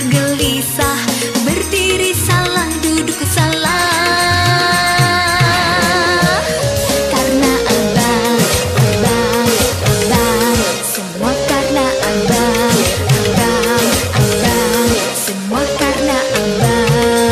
gelisah, berdiri salah, duduk salah. Karena abang, abang, abang, semua karena abang, abang, abang, semua karena abang.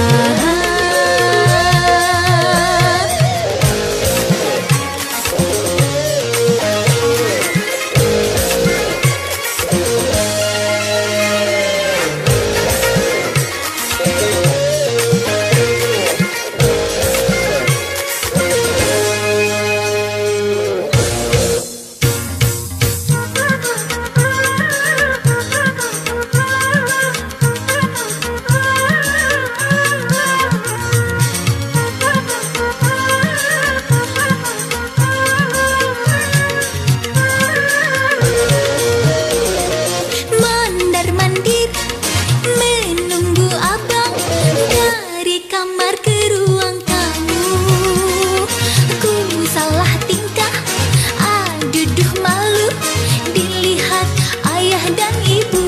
Kamar ke ruang tamu, ku salah tingkah, aduh malu dilihat ayah dan ibu.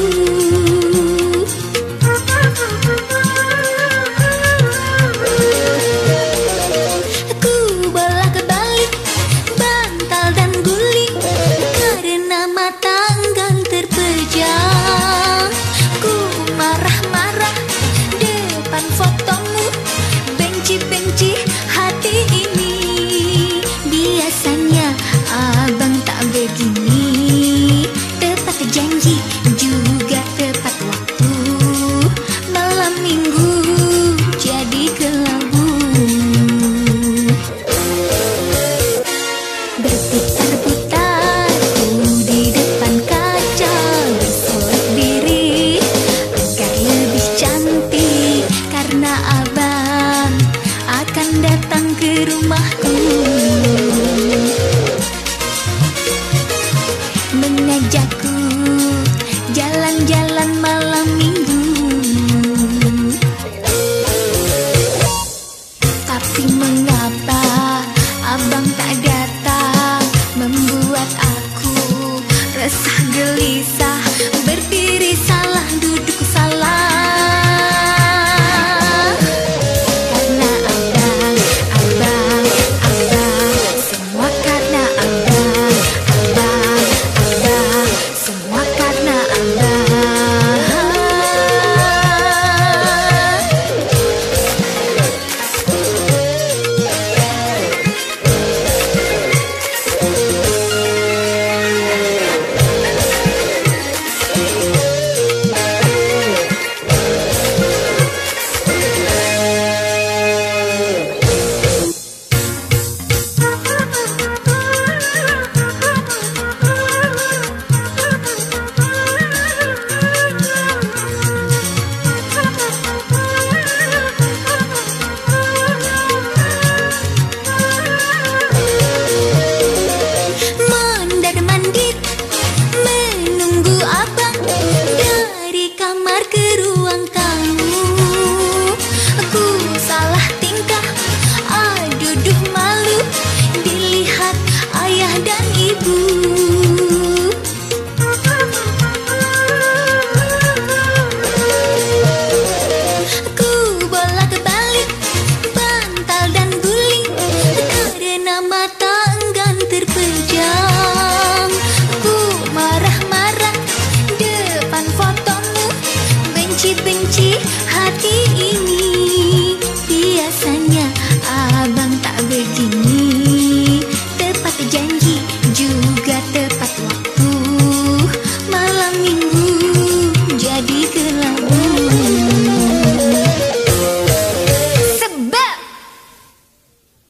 Ku bolak-balik bantal dan guling karena mata enggan terpejam. Ku marah-marah depan fotomu, benci hati ini. Biasanya abang tak begini, tepat janji juga tepat waktu. Malam minggu jadi kelabu, berputar-putar ku di depan kaca, bersolek diri agar lebih cantik. Karena abang akan datang ke rumahku, mengajakku jalan-jalan malam minggu. Tapi mengapa abang tak datang, membuat aku resah gelisah, berdiri salah, duduk salah. Kamar ke ruang tamu, aku salah tingkah, aduh malu dilihat ayah dan ibu. Ku bolak-balik bantal dan guling karena mata enggan terpejam. Ku marah-marah depan foto, benci hati ini.